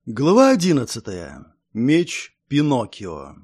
Глава 11. Меч Пиноккио.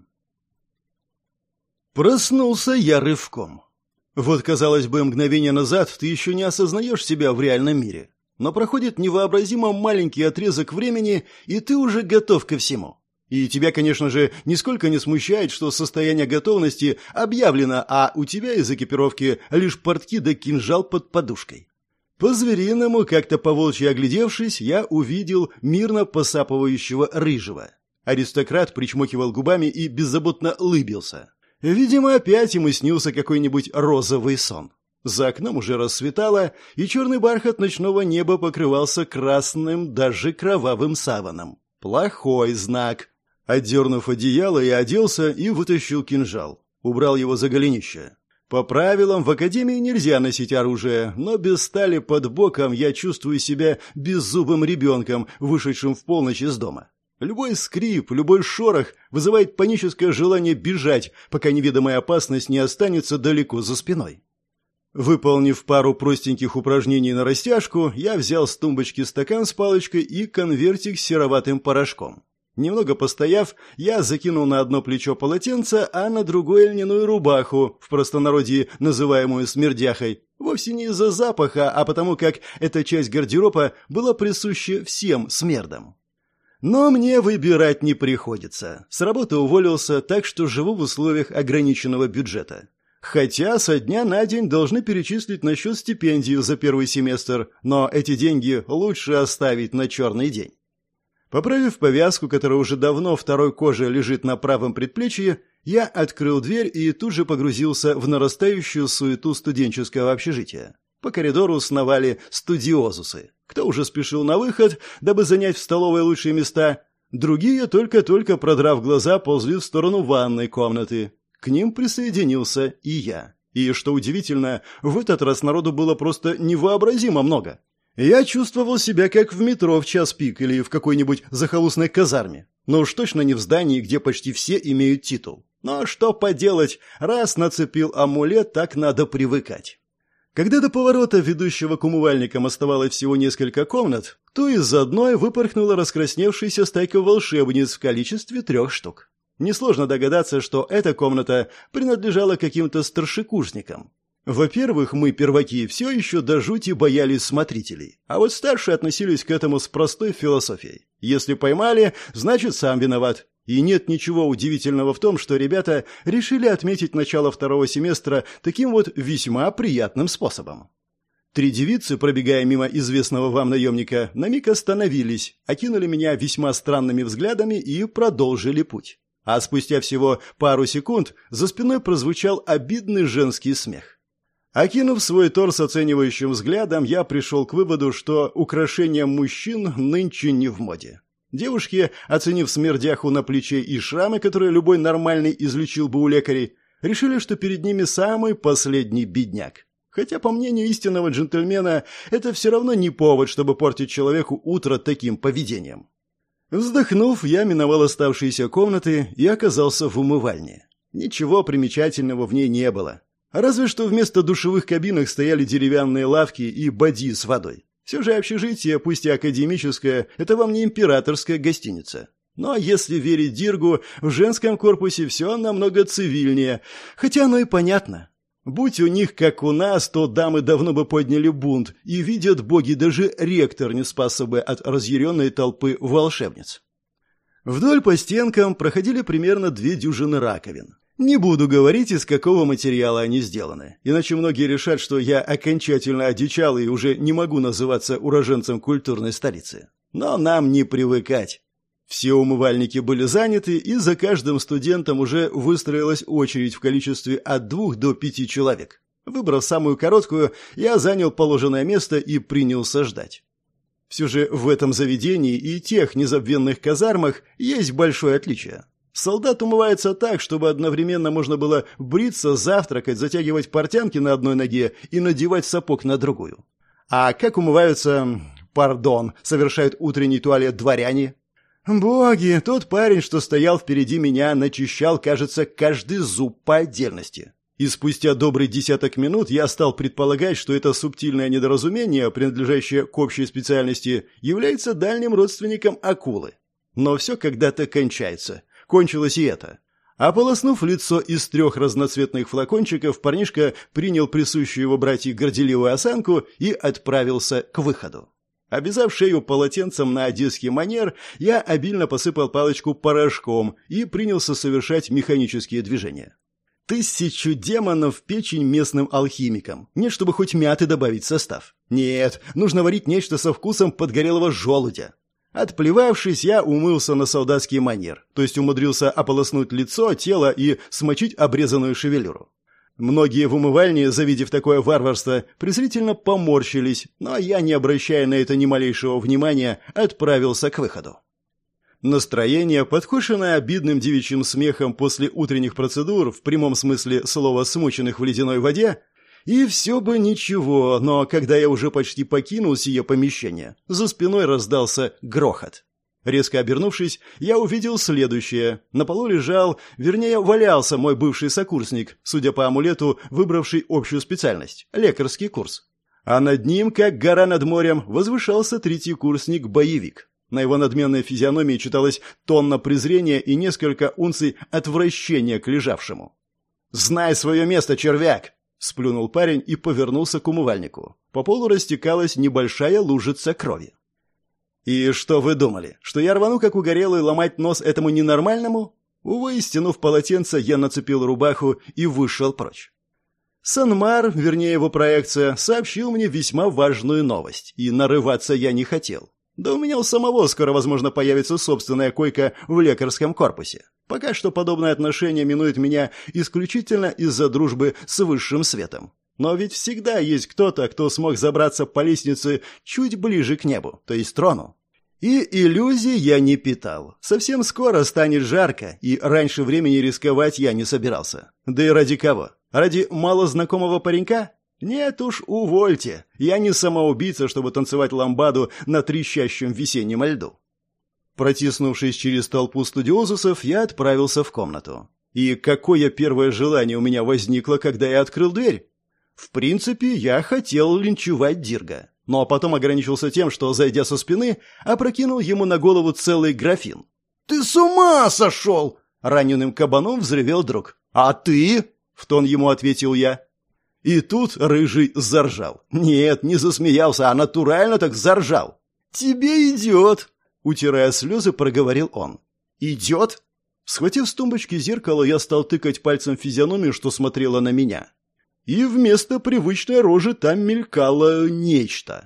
Проснулся я рывком. Вот, казалось бы, мгновение назад ты еще не осознаешь себя в реальном мире. Но проходит невообразимо маленький отрезок времени, и ты уже готов ко всему. И тебя, конечно же, нисколько не смущает, что состояние готовности объявлено, а у тебя из экипировки лишь портки да кинжал под подушкой. По-звериному, как-то по-волчьи оглядевшись, я увидел мирно посапывающего рыжего. Аристократ причмокивал губами и беззаботно лыбился. Видимо, опять ему снился какой-нибудь розовый сон. За окном уже рассветало, и черный бархат ночного неба покрывался красным, даже кровавым саваном. Плохой знак. Отдернув одеяло, я оделся и вытащил кинжал. Убрал его за голенище. По правилам, в академии нельзя носить оружие, но без стали под боком я чувствую себя беззубым ребенком, вышедшим в полночь из дома. Любой скрип, любой шорох вызывает паническое желание бежать, пока неведомая опасность не останется далеко за спиной. Выполнив пару простеньких упражнений на растяжку, я взял с тумбочки стакан с палочкой и конвертик с сероватым порошком. Немного постояв, я закинул на одно плечо полотенце, а на другое льняную рубаху, в простонародье называемую смердяхой. Вовсе не из-за запаха, а потому как эта часть гардероба была присуща всем смердам. Но мне выбирать не приходится. С работы уволился, так что живу в условиях ограниченного бюджета. Хотя со дня на день должны перечислить на счет стипендию за первый семестр, но эти деньги лучше оставить на черный день. Поправив повязку, которая уже давно второй кожей лежит на правом предплечье, я открыл дверь и тут же погрузился в нарастающую суету студенческого общежития. По коридору сновали студиозусы. Кто уже спешил на выход, дабы занять в столовой лучшие места, другие, только-только продрав глаза, ползли в сторону ванной комнаты. К ним присоединился и я. И, что удивительно, в этот раз народу было просто невообразимо много. Я чувствовал себя как в метро в час пик или в какой-нибудь захолустной казарме. Но уж точно не в здании, где почти все имеют титул. Но что поделать, раз нацепил амулет, так надо привыкать. Когда до поворота, ведущего к умывальникам, оставалось всего несколько комнат, то из одной выпорхнула раскрасневшаяся стайка волшебниц в количестве 3 штук. Несложно догадаться, что эта комната принадлежала каким-то старшекурсникам. Во-первых, мы, перваки, все еще до жути боялись смотрителей. А вот старшие относились к этому с простой философией. Если поймали, значит, сам виноват. И нет ничего удивительного в том, что ребята решили отметить начало второго семестра таким вот весьма приятным способом. 3 девицы, пробегая мимо известного вам наемника, на миг остановились, окинули меня весьма странными взглядами и продолжили путь. А спустя всего пару секунд за спиной прозвучал обидный женский смех. Окинув свой торс оценивающим взглядом, я пришел к выводу, что украшения мужчин нынче не в моде. Девушки, оценив смердяху на плече и шрамы, которые любой нормальный излечил бы у лекарей, решили, что перед ними самый последний бедняк. Хотя, по мнению истинного джентльмена, это все равно не повод, чтобы портить человеку утро таким поведением. Вздохнув, я миновал оставшиеся комнаты и оказался в умывальне. Ничего примечательного в ней не было. Разве что вместо душевых кабинок стояли деревянные лавки и бадьи с водой. Все же общежитие, пусть и академическое, это вам не императорская гостиница. Но если верить Диргу, в женском корпусе все намного цивильнее, хотя оно и понятно. Будь у них, как у нас, то дамы давно бы подняли бунт, и, видят боги, даже ректор не спасся бы от разъяренной толпы волшебниц. Вдоль по стенкам проходили примерно 2 дюжины раковин. Не буду говорить, из какого материала они сделаны, иначе многие решат, что я окончательно одичал и уже не могу называться уроженцем культурной столицы. Но нам не привыкать. Все умывальники были заняты, и за каждым студентом уже выстроилась очередь в количестве от 2 до 5 человек. Выбрав самую короткую, я занял положенное место и принялся ждать. Все же в этом заведении и тех незабвенных казармах есть большое отличие. Солдат умывается так, чтобы одновременно можно было бриться, завтракать, затягивать портянки на одной ноге и надевать сапог на другую. А как умываются, совершают утренний туалет дворяне? Боги, тот парень, что стоял впереди меня, начищал, кажется, каждый зуб по отдельности. И спустя добрый 10 минут я стал предполагать, что это субтильное недоразумение, принадлежащее к общей специальности, является дальним родственником акулы. Но все когда-то кончается. Кончилось и это. Ополоснув лицо из 3 разноцветных флакончиков, парнишка принял присущую его братьям горделивую осанку и отправился к выходу. Обвязав шею полотенцем на одесский манер, я обильно посыпал палочку порошком и принялся совершать механические движения. 1000 демонов в печень местным алхимикам. Нет, чтобы хоть мяты добавить в состав. Нет, нужно варить нечто со вкусом подгорелого желудя. Отплевавшись, я умылся на солдатский манер, то есть умудрился ополоснуть лицо, тело и смочить обрезанную шевелюру. Многие в умывальне, завидев такое варварство, презрительно поморщились, но я, не обращая на это ни малейшего внимания, отправился к выходу. Настроение, подхваченное обидным девичьим смехом после утренних процедур, в прямом смысле слова смоченных в ледяной воде, и все бы ничего, но когда я уже почти покинул сие помещение, за спиной раздался грохот. Резко обернувшись, я увидел следующее. На полу лежал, вернее, валялся мой бывший сокурсник, судя по амулету, выбравший общую специальность – лекарский курс. А над ним, как гора над морем, возвышался 3-й курсник-боевик. На его надменной физиономии читалось тонна презрения и несколько унций отвращения к лежавшему. «Знай свое место, червяк!» – сплюнул парень и повернулся к умывальнику. По полу растекалась небольшая лужица крови. «И что вы думали, что я рвану, как угорелый, ломать нос этому ненормальному?» Увы, стянув полотенце, я нацепил рубаху и вышел прочь. Санмар, вернее его проекция, сообщил мне весьма важную новость, и нарываться я не хотел. Да у меня у самого скоро, возможно, появится собственная койка в лекарском корпусе. Пока что подобное отношение минует меня исключительно из-за дружбы с высшим светом. Но ведь всегда есть кто-то, кто смог забраться по лестнице чуть ближе к небу, то есть трону. И иллюзий я не питал. Совсем скоро станет жарко, и раньше времени рисковать я не собирался. Да и ради кого? Ради малознакомого паренька? Нет уж, увольте. Я не самоубийца, чтобы танцевать ламбаду на трещащем весеннем льду. Протиснувшись через толпу студиозусов, я отправился в комнату. И какое первое желание у меня возникло, когда я открыл дверь? В принципе, я хотел линчевать Дирга, но потом ограничился тем, что, зайдя со спины, опрокинул ему на голову целый графин. «Ты с ума сошел!» — раненым кабаном взревел друг. «А ты?» — в тон ему ответил я. И тут Рыжий заржал. Нет, не засмеялся, а натурально так заржал. «Тебе идет!» — утирая слезы, проговорил он. «Идет?» Схватив с тумбочки зеркало, я стал тыкать пальцем в физиономию, что смотрела на меня. И вместо привычной рожи там мелькало нечто.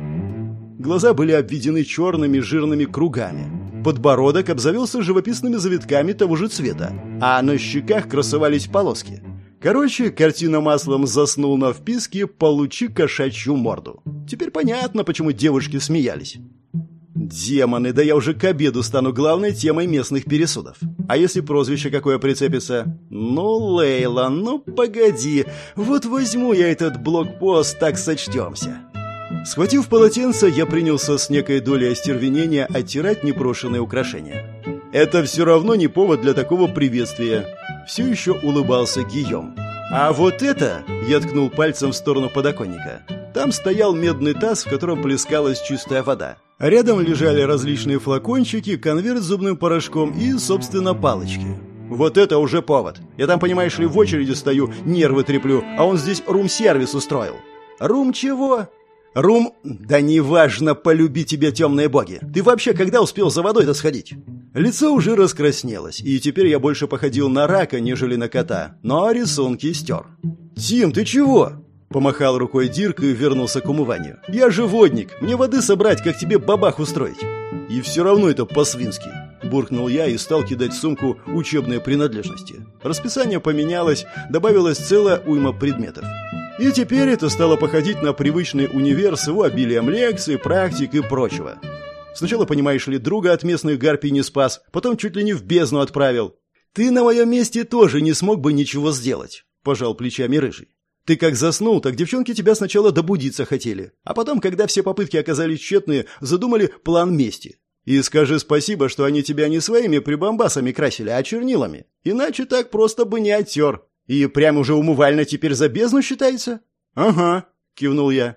Глаза были обведены черными жирными кругами. Подбородок обзавелся живописными завитками того же цвета, а на щеках красовались полоски. Короче, картина маслом заснул на вписке «Получи кошачью морду». Теперь понятно, почему девушки смеялись. Демоны, да я уже к обеду стану главной темой местных пересудов. А если прозвище какое прицепится? Ну, Лейла, ну погоди, вот возьму я этот блокпост, так сочтемся. Схватив полотенце, я принялся с некой долей остервенения оттирать непрошенные украшения. Это все равно не повод для такого приветствия. Все еще улыбался Гийом. А вот это, я ткнул пальцем в сторону подоконника. Там стоял медный таз, в котором плескалась чистая вода. Рядом лежали различные флакончики, конверт с зубным порошком и, собственно, палочки. Вот это уже повод. Я там, понимаешь ли, в очереди стою, нервы треплю, а он здесь рум-сервис устроил. Рум чего? Рум... Да неважно, полюби тебя темные боги. Ты вообще когда успел за водой-то сходить? Лицо уже раскраснелось, и теперь я больше походил на рака, нежели на кота, но рисунки стер. «Тим, ты чего?» Помахал рукой Дирк и вернулся к умыванию. «Я же водник, мне воды собрать, как тебе бабах устроить». «И все равно это по-свински», – буркнул я и стал кидать в сумку учебные принадлежности. Расписание поменялось, добавилась целая уйма предметов. И теперь это стало походить на привычный универ с его обилием лекций, практик и прочего. Сначала, понимаешь ли, друга от местных гарпий не спас, потом чуть ли не в бездну отправил. «Ты на моем месте тоже не смог бы ничего сделать», – пожал плечами Рыжий. «Ты как заснул, так девчонки тебя сначала добудиться хотели, а потом, когда все попытки оказались тщетные, задумали план мести. И скажи спасибо, что они тебя не своими прибамбасами красили, а чернилами. Иначе так просто бы не оттер. И прям уже умывально теперь за бездну считается?» «Ага», – кивнул я.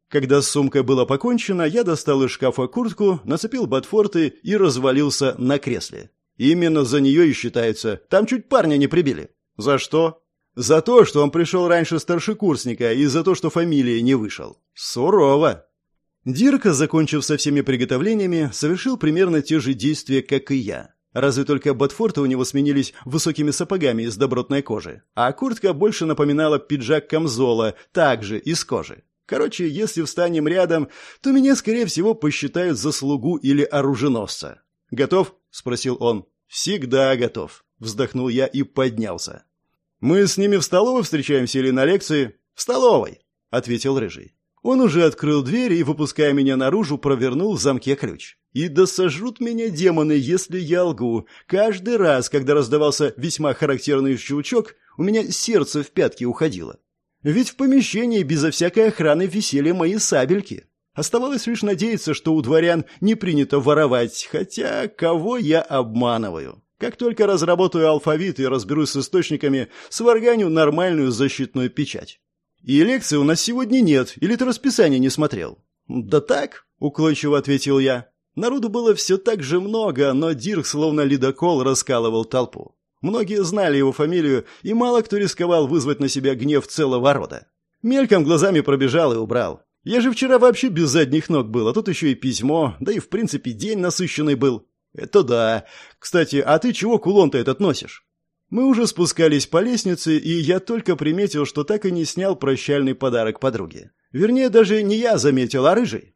Когда с сумкой было покончено, я достал из шкафа куртку, нацепил ботфорты и развалился на кресле. Именно за нее и считается. Там чуть парня не прибили. За что? За то, что он пришел раньше старшекурсника, и за то, что фамилии не вышел. Сурово. Дирка, закончив со всеми приготовлениями, совершил примерно те же действия, как и я. Разве только ботфорты у него сменились высокими сапогами из добротной кожи, а куртка больше напоминала пиджак камзола, также из кожи. Короче, если встанем рядом, то меня, скорее всего, посчитают за слугу или оруженосца. «Готов?» – спросил он. «Всегда готов», – вздохнул я и поднялся. «Мы с ними в столовой встречаемся или на лекции?» «В столовой», – ответил Рыжий. Он уже открыл дверь и, выпуская меня наружу, провернул в замке ключ. И да сожрут меня демоны, если я лгу. Каждый раз, когда раздавался весьма характерный щелчок, у меня сердце в пятки уходило. Ведь в помещении безо всякой охраны висели мои сабельки. Оставалось лишь надеяться, что у дворян не принято воровать, хотя кого я обманываю? Как только разработаю алфавит и разберусь с источниками, сварганю нормальную защитную печать. И лекции у нас сегодня нет, или ты расписание не смотрел? Да так, уклончиво ответил я. Народу было все так же много, но Дирк словно ледокол раскалывал толпу. Многие знали его фамилию, и мало кто рисковал вызвать на себя гнев целого рода. Мельком глазами пробежал и убрал. Я же вчера вообще без задних ног был, а тут еще и письмо, да и в принципе день насыщенный был. Это да. Кстати, а ты чего кулон-то этот носишь? Мы уже спускались по лестнице, и я только приметил, что так и не снял прощальный подарок подруге. Вернее, даже не я заметил, а Рыжий.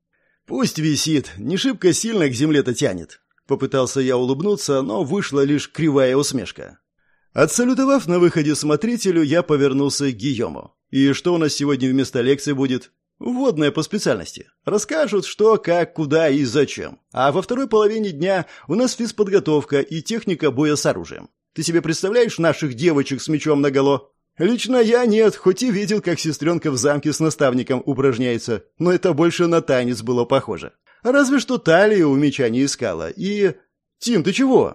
Пусть висит, не шибко сильно к земле-то тянет. Попытался я улыбнуться, но вышла лишь кривая усмешка. Отсалютовав на выходе смотрителю, я повернулся к Гийому. «И что у нас сегодня вместо лекции будет?» «Вводное по специальности. Расскажут, что, как, куда и зачем. А во второй половине дня у нас физподготовка и техника боя с оружием. Ты себе представляешь наших девочек с мечом наголо?» «Лично я нет, хоть и видел, как сестренка в замке с наставником упражняется, но это больше на танец было похоже. Разве что талию у меча не искала. И... Тим, ты чего?»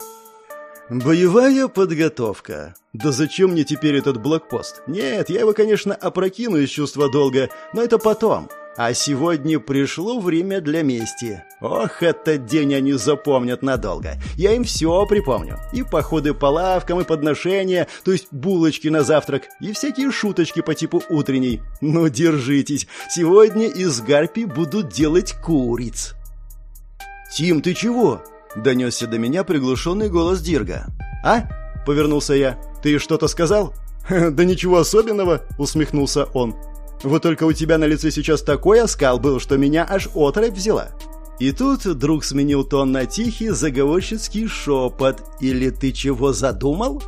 «Боевая подготовка. Да зачем мне теперь этот блокпост? Нет, я его, конечно, опрокину из чувства долга, но это потом. А сегодня пришло время для мести. Ох, этот день они запомнят надолго. Я им все припомню. И походы по лавкам, и подношения, то есть булочки на завтрак, и всякие шуточки по типу утренней. Ну, держитесь, сегодня из гарпий будут делать куриц». «Тим, ты чего?» — донесся до меня приглушенный голос Дирга. «А?» — повернулся я. «Ты что-то сказал?» «Да ничего особенного», — усмехнулся он. «Вот только у тебя на лице сейчас такой оскал был, что меня аж оторопь взяла». И тут друг сменил тон на тихий заговорщицкий шепот. «Или ты чего задумал?»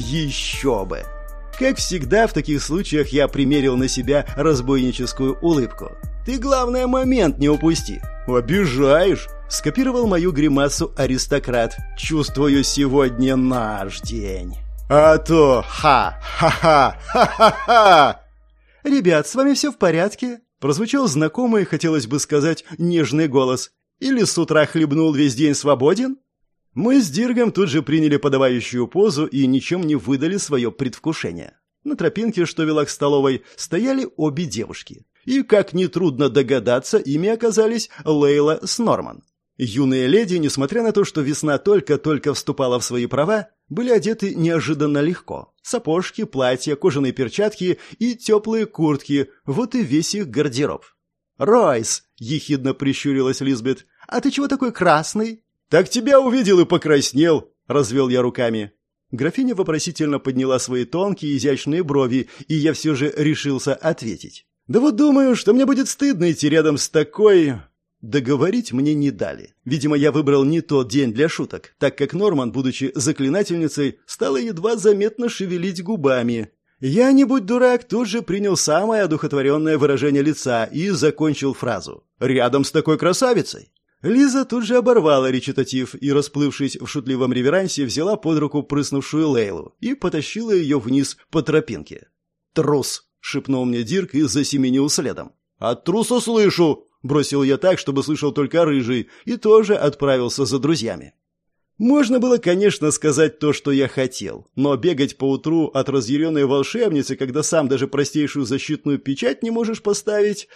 «Еще бы!» Как всегда в таких случаях я примерил на себя разбойническую улыбку. «Ты, главное, момент не упусти». «Обижаешь!» — скопировал мою гримасу аристократ. «Чувствую, сегодня наш день». «А то! Ха-ха-ха! Ха-ха-ха!» «Ребят, с вами все в порядке?» — прозвучал знакомый, хотелось бы сказать, нежный голос. «Или с утра хлебнул весь день свободен?» Мы с Диргом тут же приняли подавающую позу и ничем не выдали свое предвкушение. На тропинке, что вела к столовой, стояли обе девушки. И, как нетрудно догадаться, ими оказались Лейла с Норман. Юные леди, несмотря на то, что весна только-только вступала в свои права, были одеты неожиданно легко. Сапожки, платья, кожаные перчатки и теплые куртки – вот и весь их гардероб. «Ройс!» – ехидно прищурилась Лизбет. «А ты чего такой красный?» «Так тебя увидел и покраснел!» – развел я руками. Графиня вопросительно подняла свои тонкие изящные брови, и я все же решился ответить. «Да вот думаю, что мне будет стыдно идти рядом с такой...» Договорить мне не дали. Видимо, я выбрал не тот день для шуток, так как Норман, будучи заклинательницей, стала едва заметно шевелить губами. Я, не будь дурак, тут же принял самое одухотворенное выражение лица и закончил фразу. «Рядом с такой красавицей!» Лиза тут же оборвала речитатив и, расплывшись в шутливом реверансе, взяла под руку прыснувшую Лейлу и потащила ее вниз по тропинке. «Трус!» — шепнул мне Дирк и засеменил следом. «От труса слышу!» — бросил я так, чтобы слышал только Рыжий, и тоже отправился за друзьями. Можно было, конечно, сказать то, что я хотел, но бегать поутру от разъяренной волшебницы, когда сам даже простейшую защитную печать не можешь поставить...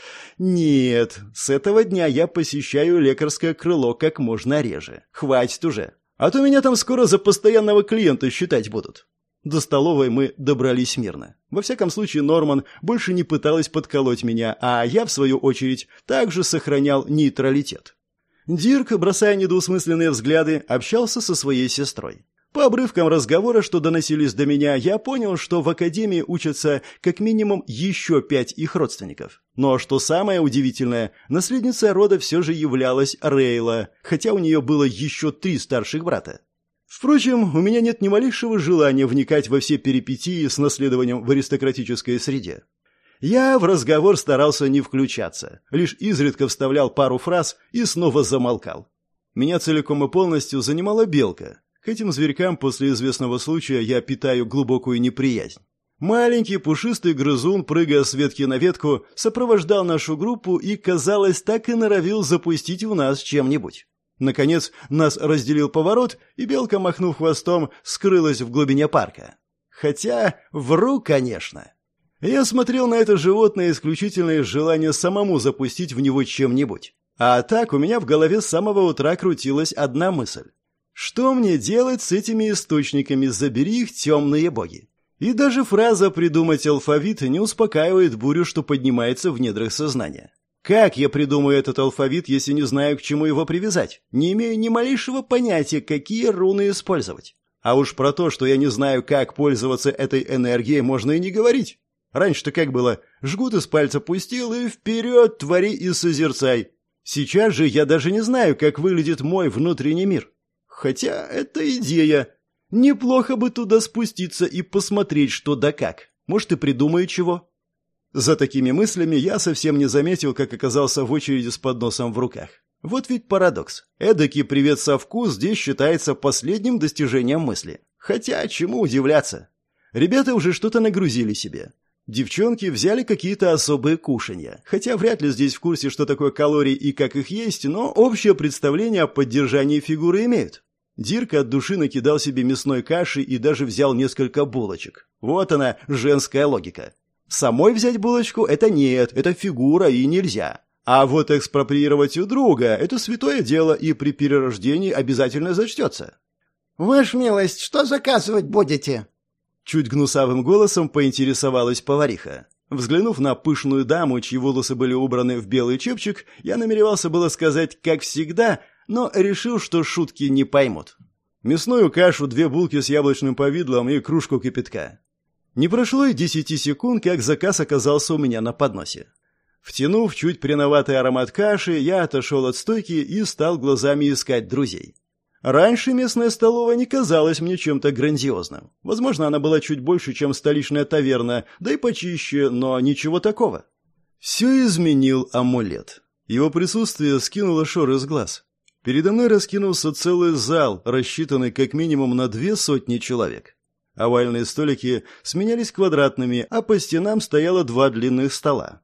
Нет, с этого дня я посещаю лекарское крыло как можно реже. Хватит уже. А то меня там скоро за постоянного клиента считать будут. До столовой мы добрались мирно. Во всяком случае, Норман больше не пыталась подколоть меня, а я, в свою очередь, также сохранял нейтралитет. Дирк, бросая недвусмысленные взгляды, общался со своей сестрой. По обрывкам разговора, что доносились до меня, я понял, что в академии учатся как минимум еще 5 их родственников. Но что самое удивительное, наследницей рода все же являлась Рейла, хотя у нее было еще 3 старших брата. Впрочем, у меня нет ни малейшего желания вникать во все перипетии с наследованием в аристократической среде. Я в разговор старался не включаться, лишь изредка вставлял пару фраз и снова замолкал. Меня целиком и полностью занимала белка. К этим зверькам после известного случая я питаю глубокую неприязнь. Маленький пушистый грызун, прыгая с ветки на ветку, сопровождал нашу группу и, казалось, так и норовил запустить в нас чем-нибудь. Наконец, нас разделил поворот, и белка, махнув хвостом, скрылась в глубине парка. Хотя, вру, конечно. Я смотрел на это животное исключительно из желания самому запустить в него чем-нибудь. А так у меня в голове с самого утра крутилась одна мысль. Что мне делать с этими источниками, забери их, темные боги? И даже фраза «придумать алфавит» не успокаивает бурю, что поднимается в недрах сознания. Как я придумаю этот алфавит, если не знаю, к чему его привязать? Не имею ни малейшего понятия, какие руны использовать. А уж про то, что я не знаю, как пользоваться этой энергией, можно и не говорить. Раньше-то как было? Жгут из пальца пустил и вперед, твори и созерцай. Сейчас же я даже не знаю, как выглядит мой внутренний мир. Хотя это идея. Неплохо бы туда спуститься и посмотреть, что да как. Может, и придумаю чего. За такими мыслями я совсем не заметил, как оказался в очереди с подносом в руках. Вот ведь парадокс. Эдакий привет со вкус здесь считается последним достижением мысли. Хотя, чему удивляться? Ребята уже что-то нагрузили себе. Девчонки взяли какие-то особые кушанья. Хотя вряд ли здесь в курсе, что такое калории и как их есть, но общее представление о поддержании фигуры имеют. Дирк от души накидал себе мясной каши и даже взял несколько булочек. Вот она, женская логика. Самой взять булочку – это нет, это фигура и нельзя. А вот экспроприировать у друга – это святое дело и при перерождении обязательно зачтется. «Ваша милость, что заказывать будете?» Чуть гнусавым голосом поинтересовалась повариха. Взглянув на пышную даму, чьи волосы были убраны в белый чепчик, я намеревался было сказать «как всегда», но решил, что шутки не поймут. Мясную кашу, 2 булки с яблочным повидлом и кружку кипятка. Не прошло и 10 секунд, как заказ оказался у меня на подносе. Втянув чуть пряноватый аромат каши, я отошел от стойки и стал глазами искать друзей. Раньше местная столовая не казалась мне чем-то грандиозным. Возможно, она была чуть больше, чем столичная таверна, да и почище, но ничего такого. Все изменил амулет. Его присутствие скинуло шоры с глаз. Передо мной раскинулся целый зал, рассчитанный как минимум на 200 человек. Овальные столики сменялись квадратными, а по стенам стояло 2 длинных стола.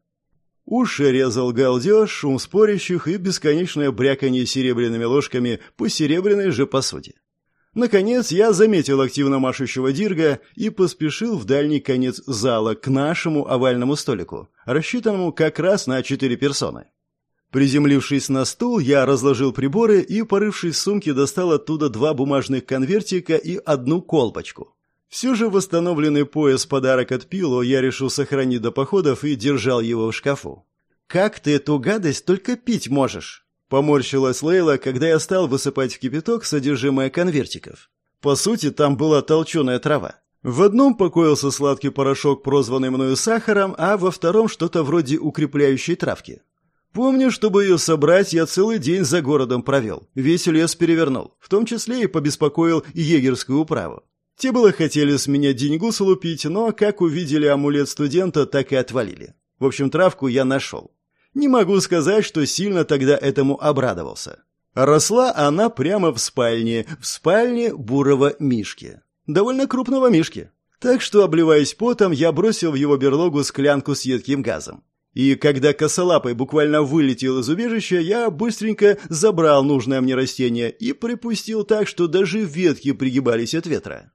Уши резал галдеж, шум спорящих и бесконечное бряканье серебряными ложками по серебряной же посуде. Наконец, я заметил активно машущего Дирга и поспешил в дальний конец зала, к нашему овальному столику, рассчитанному как раз на 4 персоны. Приземлившись на стул, я разложил приборы и, порывшись в сумке, достал оттуда 2 бумажных конвертика и 1 колбочку. Все же восстановленный пояс подарок от Пило я решил сохранить до походов и держал его в шкафу. «Как ты эту гадость только пить можешь?» Поморщилась Лейла, когда я стал высыпать в кипяток содержимое конвертиков. По сути, там была толченая трава. В одном покоился сладкий порошок, прозванный мною сахаром, а во втором что-то вроде укрепляющей травки. Помню, чтобы ее собрать, я целый день за городом провел. Весь лес перевернул, в том числе и побеспокоил егерскую управу. Те было хотели с меня деньгу слупить, но как увидели амулет студента, так и отвалили. В общем, травку я нашел. Не могу сказать, что сильно тогда этому обрадовался. Росла она прямо в спальне бурого мишки. Довольно крупного мишки. Так что, обливаясь потом, я бросил в его берлогу склянку с едким газом. И когда косолапый буквально вылетел из убежища, я быстренько забрал нужное мне растение и припустил так, что даже ветки пригибались от ветра.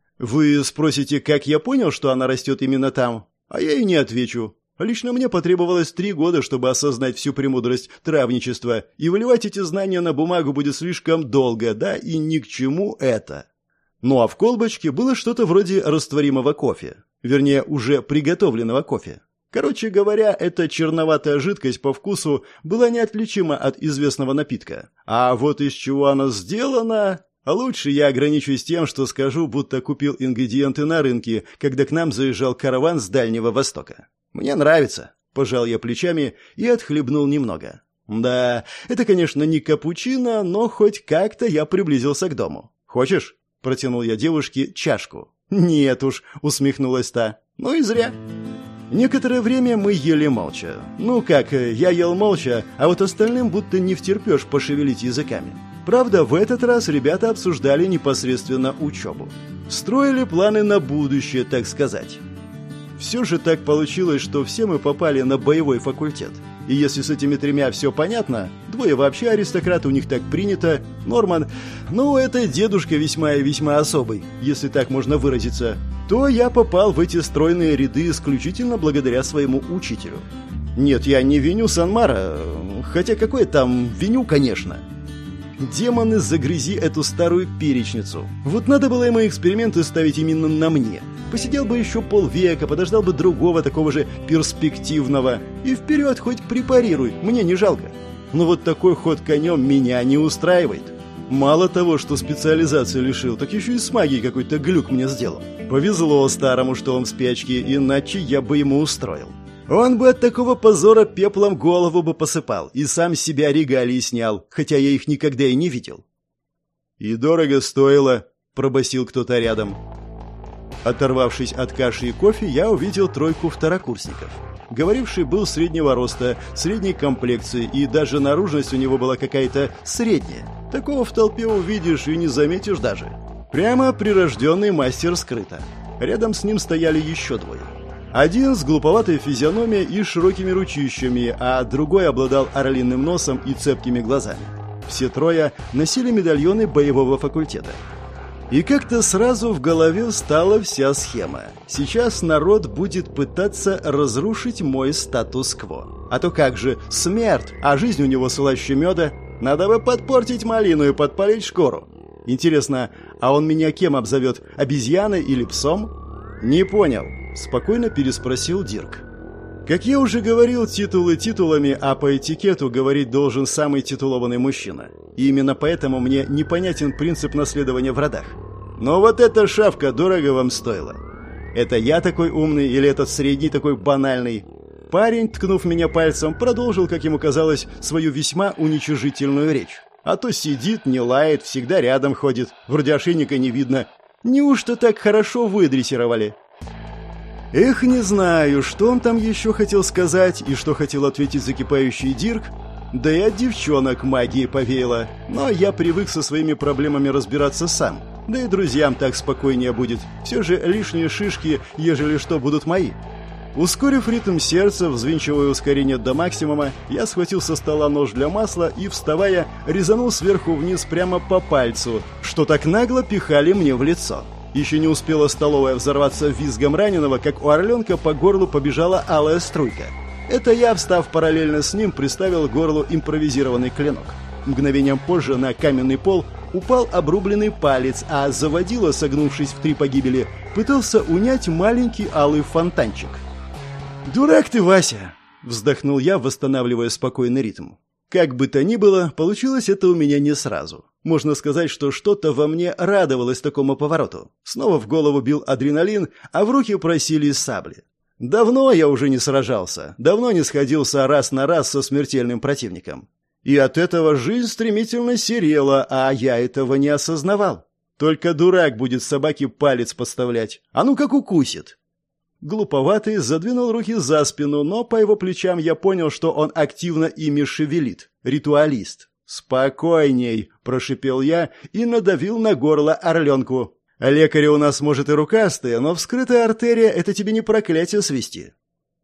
Вы спросите, как я понял, что она растет именно там? А я и не отвечу. Лично мне потребовалось 3 года, чтобы осознать всю премудрость травничества, и выливать эти знания на бумагу будет слишком долго, да и ни к чему это. Ну а в колбочке было что-то вроде растворимого кофе. Вернее, уже приготовленного кофе. Короче говоря, эта черноватая жидкость по вкусу была неотличима от известного напитка. А вот из чего она сделана... А лучше я ограничусь тем, что скажу, будто купил ингредиенты на рынке, когда к нам заезжал караван с Дальнего Востока. Мне нравится. Пожал я плечами и отхлебнул немного. Да, это, конечно, не капучино, но хоть как-то я приблизился к дому. Хочешь? Протянул я девушке чашку. Нет уж, усмехнулась та. Ну и зря. Некоторое время мы ели молча. Ну как, я ел молча, а вот остальным будто не втерпешь пошевелить языками. Правда, в этот раз ребята обсуждали непосредственно учебу. Строили планы на будущее, так сказать. Все же так получилось, что все мы попали на боевой факультет. И если с этими 3 все понятно, 2 вообще аристократы, у них так принято, Норман, ну это дедушка весьма и весьма особый, если так можно выразиться, то я попал в эти стройные ряды исключительно благодаря своему учителю. Нет, я не виню Санмара, хотя какое там виню, конечно. Демоны, загрызи эту старую перечницу. Вот надо было ему эксперименты ставить именно на мне. Посидел бы еще полвека, подождал бы другого такого же перспективного. И вперед, хоть препарируй, мне не жалко. Но вот такой ход конем меня не устраивает. Мало того, что специализацию лишил, так еще и с магией какой-то глюк мне сделал. Повезло старому, что он в спячке, иначе я бы ему устроил. Он бы от такого позора пеплом голову бы посыпал и сам себя регалии снял, хотя я их никогда и не видел. «И дорого стоило», — пробасил кто-то рядом. Оторвавшись от каши и кофе, я увидел 3 второкурсников. Говоривший был среднего роста, средней комплекции, и даже наружность у него была какая-то средняя. Такого в толпе увидишь и не заметишь даже. Прямо прирожденный мастер скрыта. Рядом с ним стояли еще 2. Один с глуповатой физиономией и широкими ручищами, а другой обладал орлиным носом и цепкими глазами. Все 3 носили медальоны боевого факультета. И как-то сразу в голове стала вся схема. Сейчас народ будет пытаться разрушить мой статус-кво. А то как же, смерть, а жизнь у него слаще меда. Надо бы подпортить малину и подпалить шкуру. Интересно, а он меня кем обзовет, обезьяной или псом? Не понял. Спокойно переспросил Дирк. Как я уже говорил, титулы титулами, а по этикету говорить должен самый титулованный мужчина. И именно поэтому мне непонятен принцип наследования в родах. Но вот эта шавка дорого вам стоила. Это я такой умный или этот средний такой банальный? Парень, ткнув меня пальцем, продолжил, как ему казалось, свою весьма уничижительную речь. А то сидит, не лает, всегда рядом ходит, вроде ошейника не видно. Неужто так хорошо выдрессировали? Эх, не знаю, что он там еще хотел сказать и что хотел ответить закипающий Дирк. Да и от девчонок магии повеяло. Но я привык со своими проблемами разбираться сам. Да и друзьям так спокойнее будет. Все же лишние шишки, ежели что, будут мои. Ускорив ритм сердца, взвинчивая ускорение до максимума, я схватил со стола нож для масла и, вставая, резанул сверху вниз прямо по пальцу, что так нагло пихали мне в лицо. Еще не успела столовая взорваться визгом раненого, как у орленка по горлу побежала алая струйка. Это я, встав параллельно с ним, приставил к горлу импровизированный клинок. Мгновением позже на каменный пол упал обрубленный палец, а заводила, согнувшись в 3 погибели, пытался унять маленький алый фонтанчик. «Дурак ты, Вася!» — вздохнул я, восстанавливая спокойный ритм. Как бы то ни было, получилось это у меня не сразу. Можно сказать, что что-то во мне радовалось такому повороту. Снова в голову бил адреналин, а в руки просили сабли. Давно я уже не сражался, давно не сходился раз на раз со смертельным противником. И от этого жизнь стремительно серела, а я этого не осознавал. Только дурак будет собаке палец подставлять. А ну как укусит. Глуповатый задвинул руки за спину, но по его плечам я понял, что он активно ими шевелит. Ритуалист. «Спокойней», – прошипел я и надавил на горло орленку. «Лекаря у нас, может, и рукастые, но вскрытая артерия – это тебе не проклятие свести».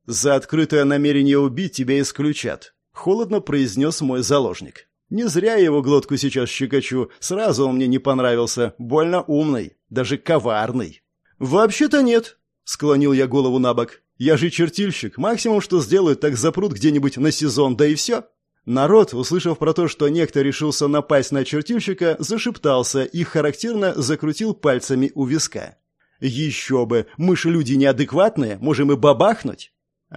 «За открытое намерение убить тебя исключат», — холодно произнес мой заложник. «Не зря я его глотку сейчас щекочу, сразу он мне не понравился, больно умный, даже коварный». «Вообще-то нет», — склонил я голову на бок. «Я же чертильщик, максимум, что сделают, так запрут где-нибудь на сезон, да и все». Народ, услышав про то, что некто решился напасть на чертильщика, зашептался и характерно закрутил пальцами у виска. «Еще бы! Мы же люди неадекватные, можем и бабахнуть!»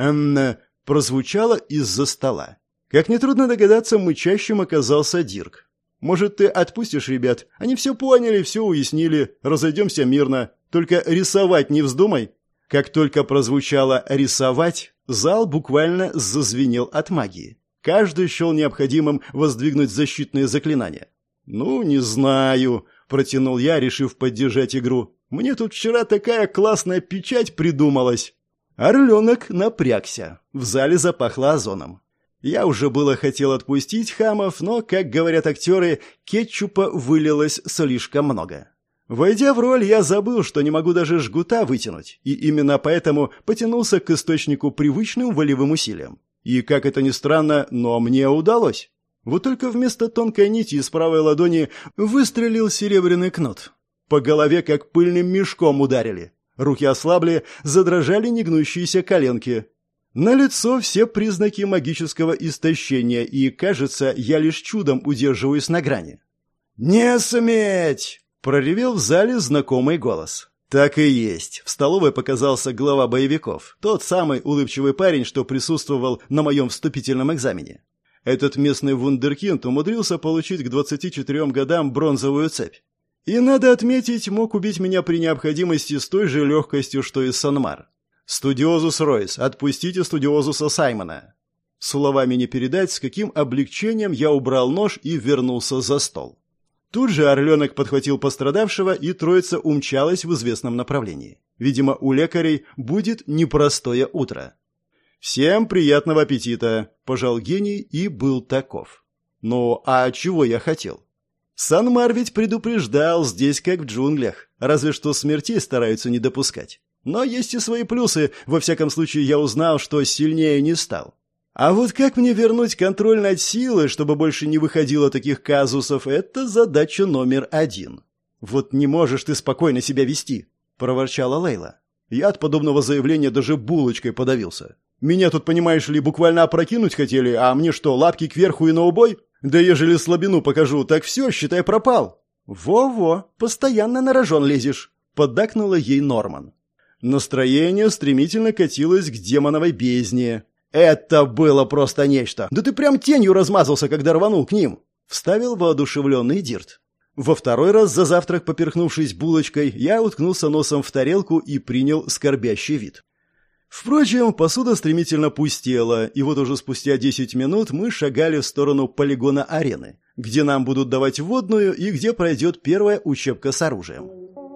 Прозвучало из-за стола. Как нетрудно догадаться, мычащим оказался Дирк. «Может, ты отпустишь ребят? Они все поняли, все уяснили, разойдемся мирно. Только рисовать не вздумай!» Как только прозвучало «рисовать», зал буквально зазвенел от магии. Каждый счел необходимым воздвигнуть защитные заклинания. «Ну, не знаю», — протянул я, решив поддержать игру. «Мне тут вчера такая классная печать придумалась». Орленок напрягся. В зале запахло озоном. Я уже было хотел отпустить хамов, но, как говорят актеры, кетчупа вылилось слишком много. Войдя в роль, я забыл, что не могу даже жгута вытянуть, и именно поэтому потянулся к источнику привычным волевым усилиям. И, как это ни странно, но мне удалось. Вот только вместо тонкой нити из правой ладони выстрелил серебряный кнут. По голове как пыльным мешком ударили. Руки ослабли, задрожали негнущиеся коленки. На лицо все признаки магического истощения, и, кажется, я лишь чудом удерживаюсь на грани. «Не сметь!» — проревел в зале знакомый голос. Так и есть. В столовой показался глава боевиков. Тот самый улыбчивый парень, что присутствовал на моем вступительном экзамене. Этот местный вундеркинд умудрился получить к 24 годам бронзовую цепь. И, надо отметить, мог убить меня при необходимости с той же легкостью, что и Санмар. «Студиозус Ройс, отпустите студиозуса Саймона». Словами не передать, с каким облегчением я убрал нож и вернулся за стол. Тут же орленок подхватил пострадавшего, и троица умчалась в известном направлении. Видимо, у лекарей будет непростое утро. «Всем приятного аппетита!» – пожал гений и был таков. Ну, а чего я хотел? Санмар ведь предупреждал, здесь как в джунглях, разве что смертей стараются не допускать. Но есть и свои плюсы, во всяком случае я узнал, что сильнее не стал. А вот как мне вернуть контроль над силой, чтобы больше не выходило таких казусов, это задача номер 1. «Вот не можешь ты спокойно себя вести», – проворчала Лейла. Я от подобного заявления даже булочкой подавился. «Меня тут, понимаешь ли, буквально опрокинуть хотели, а мне что, лапки кверху и на убой? Да ежели слабину покажу, так все, считай, пропал». «Во-во, постоянно на рожон лезешь», – поддакнула ей Норман. Настроение стремительно катилось к демоновой бездне. «Это было просто нечто! Да ты прям тенью размазался, когда рванул к ним!» — вставил воодушевленный Дирт. Во второй раз за завтрак, поперхнувшись булочкой, я уткнулся носом в тарелку и принял скорбящий вид. Впрочем, посуда стремительно пустела, и вот уже спустя 10 минут мы шагали в сторону полигона арены, где нам будут давать водную и где пройдет первая учебка с оружием.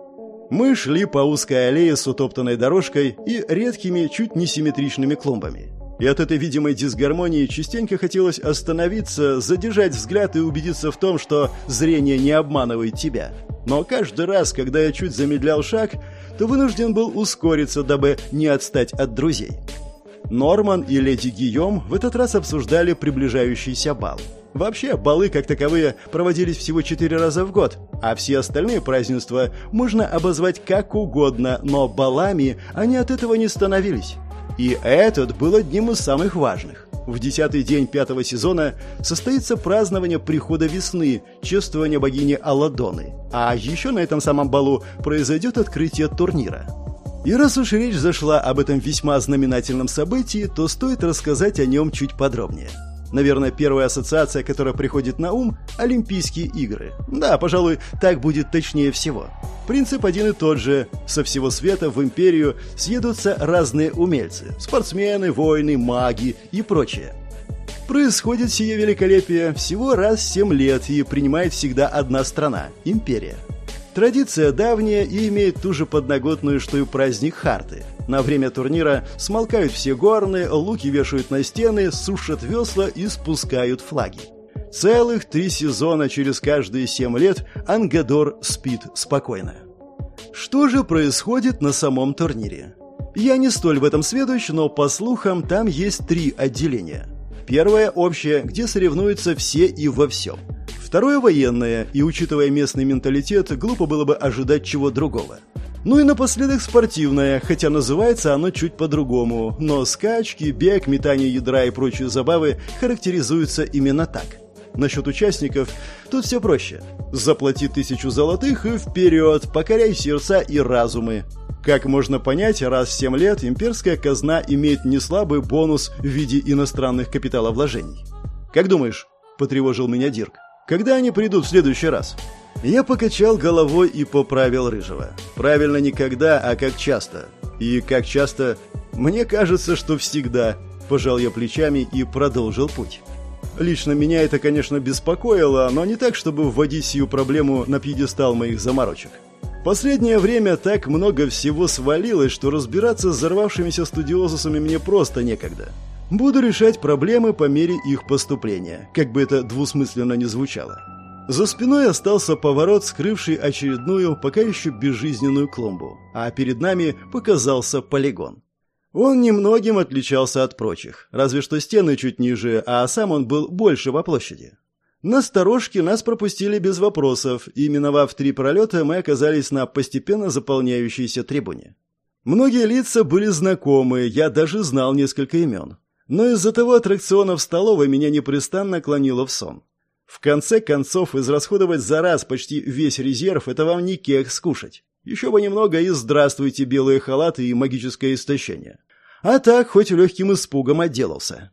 Мы шли по узкой аллее с утоптанной дорожкой и редкими, чуть несимметричными клумбами. И от этой видимой дисгармонии частенько хотелось остановиться, задержать взгляд и убедиться в том, что зрение не обманывает тебя. Но каждый раз, когда я чуть замедлял шаг, то вынужден был ускориться, дабы не отстать от друзей. Норман и леди Гийом в этот раз обсуждали приближающийся бал. Вообще, балы как таковые проводились всего 4 раза в год, а все остальные празднества можно обозвать как угодно, но балами они от этого не становились. И этот был одним из самых важных. В 10-й день 5-го сезона состоится празднование прихода весны, чествование богини Алладоны. А еще на этом самом балу произойдет открытие турнира. И раз уж речь зашла об этом весьма знаменательном событии, то стоит рассказать о нем чуть подробнее. Наверное, первая ассоциация, которая приходит на ум – Олимпийские игры. Да, пожалуй, так будет точнее всего. Принцип один и тот же. Со всего света в империю съедутся разные умельцы – спортсмены, воины, маги и прочее. Происходит сие великолепие всего раз в 7 лет и принимает всегда одна страна – империя. Традиция давняя и имеет ту же подноготную, что и праздник Харты. На время турнира смолкают все горны, луки вешают на стены, сушат весла и спускают флаги. Целых 3 сезона через каждые 7 лет Ангадор спит спокойно. Что же происходит на самом турнире? Я не столь в этом сведущ, но, по слухам, там есть 3 отделения. Первое – общее, где соревнуются все и во всем. Второе – военное, и, учитывая местный менталитет, глупо было бы ожидать чего другого. Ну и напоследок спортивное, хотя называется оно чуть по-другому, но скачки, бег, метание ядра и прочие забавы характеризуются именно так. Насчет участников тут все проще. Заплати 1000 золотых и вперед, покоряй сердца и разумы. Как можно понять, раз в 7 лет имперская казна имеет неслабый бонус в виде иностранных капиталовложений. «Как думаешь?» – потревожил меня Дирк. «Когда они придут в следующий раз?» Я покачал головой и поправил Рыжего. Правильно не когда, а как часто. И как часто? Мне кажется, что всегда. Пожал я плечами и продолжил путь. Лично меня это, конечно, беспокоило, но не так, чтобы вводить сию проблему на пьедестал моих заморочек. Последнее время так много всего свалилось, что разбираться с взорвавшимися студиозусами мне просто некогда. Буду решать проблемы по мере их поступления, как бы это двусмысленно ни звучало. За спиной остался поворот, скрывший очередную, пока еще безжизненную клумбу, а перед нами показался полигон. Он немногим отличался от прочих, разве что стены чуть ниже, а сам он был больше по площади. На сторожке нас пропустили без вопросов, и, миновав 3 пролета, мы оказались на постепенно заполняющейся трибуне. Многие лица были знакомы, я даже знал несколько имен. Но из-за того аттракциона в столовой меня непрестанно клонило в сон. В конце концов, израсходовать за раз почти весь резерв – это вам не кех скушать. Еще бы немного и здравствуйте белые халаты и магическое истощение. А так, хоть легким испугом отделался.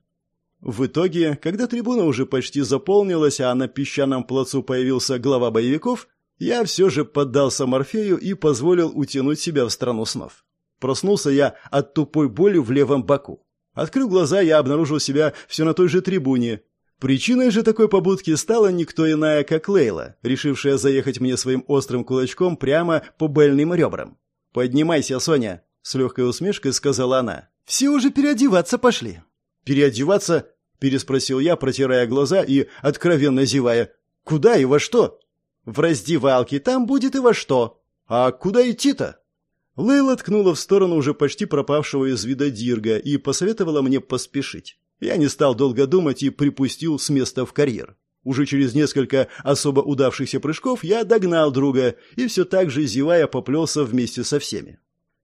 В итоге, когда трибуна уже почти заполнилась, а на песчаном плацу появился глава боевиков, я все же поддался Морфею и позволил утянуть себя в страну снов. Проснулся я от тупой боли в левом боку. Открыв глаза, я обнаружил себя все на той же трибуне. Причиной же такой побудки стала никто иная, как Лейла, решившая заехать мне своим острым кулачком прямо по больным ребрам. «Поднимайся, Соня», — с легкой усмешкой сказала она. «Все уже переодеваться пошли». «Переодеваться?» – переспросил я, протирая глаза и откровенно зевая. «Куда и во что?» «В раздевалке, там будет и во что». «А куда идти-то?» Лейла ткнула в сторону уже почти пропавшего из вида Дирга и посоветовала мне поспешить. Я не стал долго думать и припустил с места в карьер. Уже через несколько особо удавшихся прыжков я догнал друга и все так же, зевая, поплелся вместе со всеми.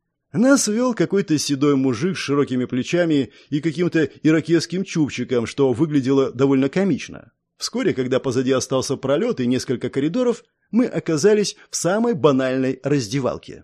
Нас вел какой-то седой мужик с широкими плечами и каким-то ирокесским чубчиком, что выглядело довольно комично. Вскоре, когда позади остался пролет и несколько коридоров, мы оказались в самой банальной раздевалке.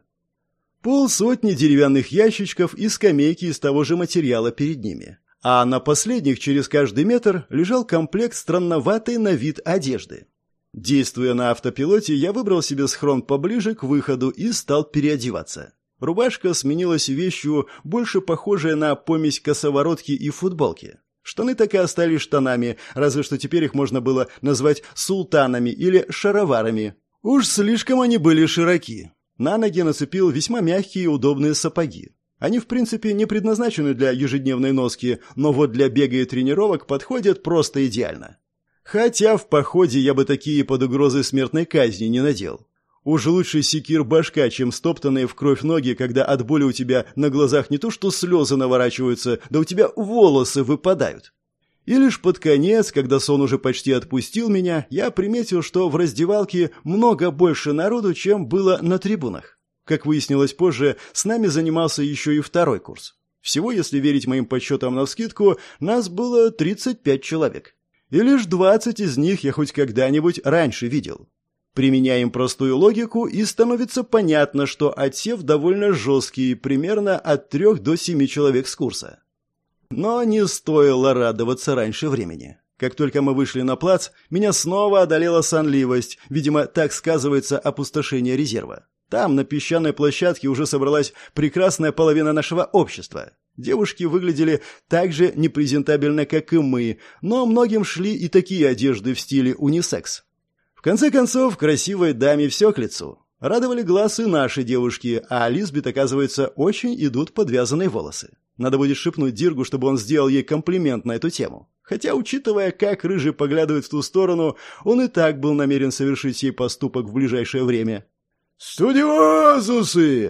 50 деревянных ящичков и скамейки из того же материала перед ними. А на последних через каждый метр лежал комплект странноватой на вид одежды. Действуя на автопилоте, я выбрал себе схрон поближе к выходу и стал переодеваться. Рубашка сменилась вещью, больше похожей на помесь косоворотки и футболки. Штаны так и остались штанами, разве что теперь их можно было назвать султанами или шароварами. Уж слишком они были широки. На ноги нацепил весьма мягкие и удобные сапоги. Они, в принципе, не предназначены для ежедневной носки, но вот для бега и тренировок подходят просто идеально. Хотя в походе я бы такие под угрозой смертной казни не надел. Уж лучше секир башка, чем стоптанные в кровь ноги, когда от боли у тебя на глазах не то что слезы наворачиваются, да у тебя волосы выпадают. И лишь под конец, когда сон уже почти отпустил меня, я приметил, что в раздевалке много больше народу, чем было на трибунах. Как выяснилось позже, с нами занимался еще и 2-й курс. Всего, если верить моим подсчетам навскидку, нас было 35 человек. И лишь 20 из них я хоть когда-нибудь раньше видел. Применяем простую логику, и становится понятно, что отсев довольно жесткий, примерно от 3 до 7 человек с курса. Но не стоило радоваться раньше времени. Как только мы вышли на плац, меня снова одолела сонливость, видимо, так сказывается опустошение резерва. Там, на песчаной площадке, уже собралась прекрасная половина нашего общества. Девушки выглядели так же непрезентабельно, как и мы, но многим шли и такие одежды в стиле унисекс. В конце концов, красивой даме все к лицу. Радовали глаз и наши девушки, а Лизбет, оказывается, очень идут подвязанные волосы. Надо будет шепнуть Диргу, чтобы он сделал ей комплимент на эту тему. Хотя, учитывая, как Рыжий поглядывает в ту сторону, он и так был намерен совершить сей поступок в ближайшее время. «Студиозусы!»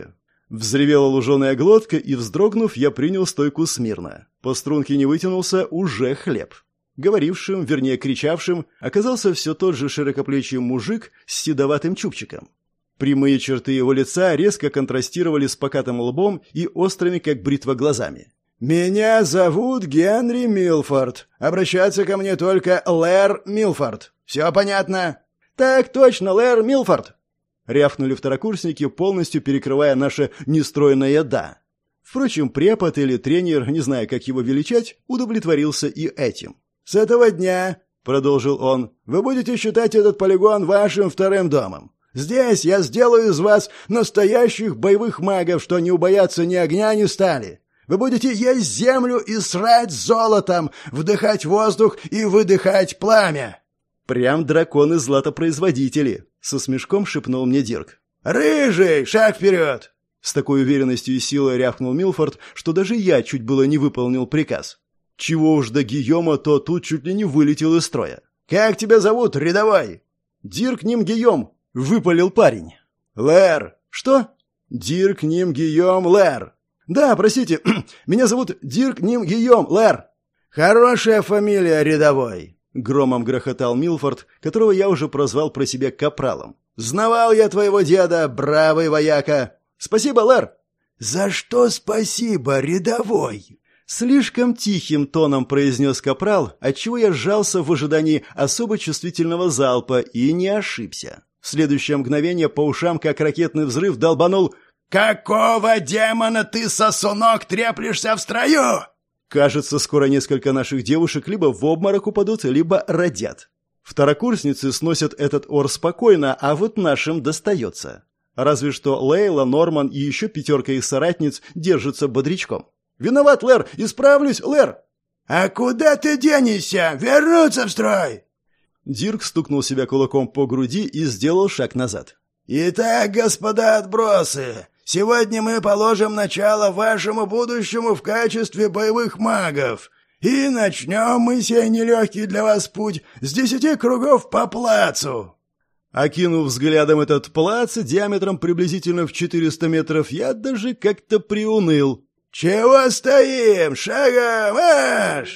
Взревела луженая глотка, и, вздрогнув, я принял стойку смирно. По струнке не вытянулся уже хлеб. Говорившим, вернее кричавшим, оказался все тот же широкоплечий мужик с седоватым чубчиком. Прямые черты его лица резко контрастировали с покатым лбом и острыми, как бритва, глазами. «Меня зовут Генри Милфорд. Обращаться ко мне только Лэр Милфорд. Все понятно?» «Так точно, Лэр Милфорд!» Рявкнули второкурсники, полностью перекрывая наше нестройное «да». Впрочем, препод или тренер, не знаю, как его величать, удовлетворился и этим. «С этого дня, — продолжил он, — вы будете считать этот полигон вашим вторым домом. Здесь я сделаю из вас настоящих боевых магов, что не убоятся ни огня, ни стали. Вы будете есть землю и срать золотом, вдыхать воздух и выдыхать пламя». «Прям драконы-златопроизводители», — со смешком шепнул мне Дирк. «Рыжий, шаг вперед!» С такой уверенностью и силой рявкнул Милфорд, что даже я чуть было не выполнил приказ. Чего уж до Гийома, то тут чуть ли не вылетел из строя. «Как тебя зовут, рядовой?» «Дирк Ним Гийом», — выпалил парень. «Лэр». «Что?» «Дирк Ним Гийом Лэр». «Да, простите, меня зовут Дирк Ним Гийом Лэр». «Хорошая фамилия, рядовой», — громом грохотал Милфорд, которого я уже прозвал про себя капралом. «Знавал я твоего деда, бравый вояка». «Спасибо, Лэр». «За что спасибо, рядовой?» Слишком тихим тоном произнес капрал, отчего я сжался в ожидании особо чувствительного залпа и не ошибся. В следующее мгновение по ушам, как ракетный взрыв, долбанул: «Какого демона ты, сосунок, треплешься в строю?» Кажется, скоро несколько наших девушек либо в обморок упадут, либо родят. Второкурсницы сносят этот ор спокойно, а вот нашим достается. Разве что Лейла, Норман и еще 5 их соратниц держатся бодрячком. «Виноват, Лэр! Исправлюсь, Лэр!» «А куда ты денешься? Вернуться в строй!» Дирк стукнул себя кулаком по груди и сделал шаг назад. «Итак, господа отбросы, сегодня мы положим начало вашему будущему в качестве боевых магов. И начнем мы сей нелегкий для вас путь с 10 кругов по плацу». Окинув взглядом этот плац диаметром приблизительно в 400 метров, я даже как-то приуныл. «Чего стоим? Шагом марш!»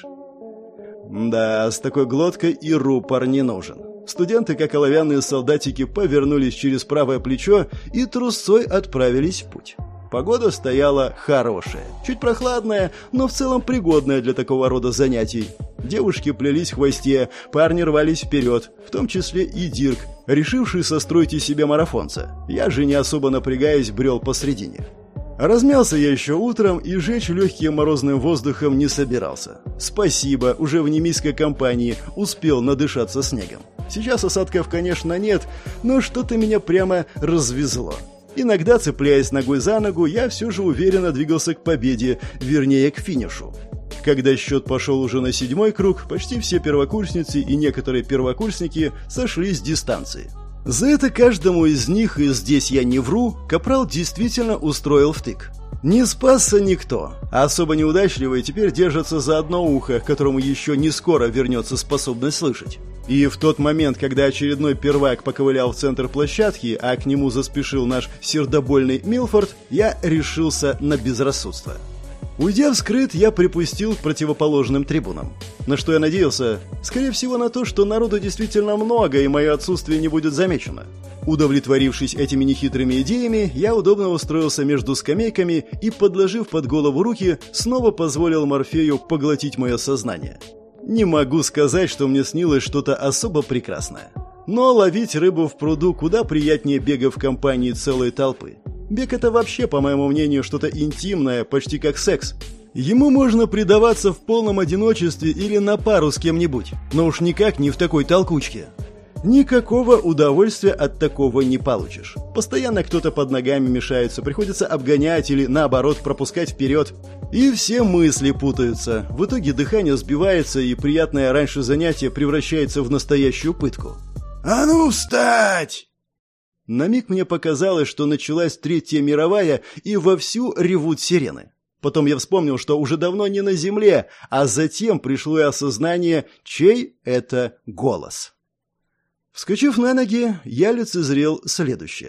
Да, с такой глоткой и рупор не нужен. Студенты, как оловянные солдатики, повернулись через правое плечо и трусцой отправились в путь. Погода стояла хорошая, чуть прохладная, но в целом пригодная для такого рода занятий. Девушки плелись в хвосте, парни рвались вперед, в том числе и Дирк, решивший состроить из себя марафонца. Я же, не особо напрягаясь, брел посредине. Размялся я еще утром и жечь легким морозным воздухом не собирался. Спасибо, уже в немийской компании успел надышаться снегом. Сейчас осадков, конечно, нет, но что-то меня прямо развезло. Иногда, цепляясь ногой за ногу, я все же уверенно двигался к победе, вернее, к финишу. Когда счет пошел уже на 7-й круг, почти все первокурсницы и некоторые первокурсники сошли с дистанции. За это каждому из них, и здесь я не вру, капрал действительно устроил втык. Не спасся никто, а особо неудачливые теперь держатся за одно ухо, которому еще не скоро вернется способность слышать. И в тот момент, когда очередной первак поковылял в центр площадки, а к нему заспешил наш сердобольный Милфорд, я решился на безрассудство. Уйдя вскрыт, я припустил к противоположным трибунам. На что я надеялся? Скорее всего, на то, что народу действительно много, и мое отсутствие не будет замечено. Удовлетворившись этими нехитрыми идеями, я удобно устроился между скамейками и, подложив под голову руки, снова позволил Морфею поглотить мое сознание. Не могу сказать, что мне снилось что-то особо прекрасное. Но ловить рыбу в пруду куда приятнее бега в компании целой толпы. Бег — это вообще, по моему мнению, что-то интимное, почти как секс. Ему можно предаваться в полном одиночестве или на пару с кем-нибудь, но уж никак не в такой толкучке. Никакого удовольствия от такого не получишь. Постоянно кто-то под ногами мешается, приходится обгонять или, наоборот, пропускать вперед. И все мысли путаются. В итоге дыхание сбивается, и приятное раньше занятие превращается в настоящую пытку. «А ну, встать!» На миг мне показалось, что началась Третья мировая, и вовсю ревут сирены. Потом я вспомнил, что уже давно не на земле, а затем пришло и осознание, чей это голос. Вскочив на ноги, я лицезрел следующее.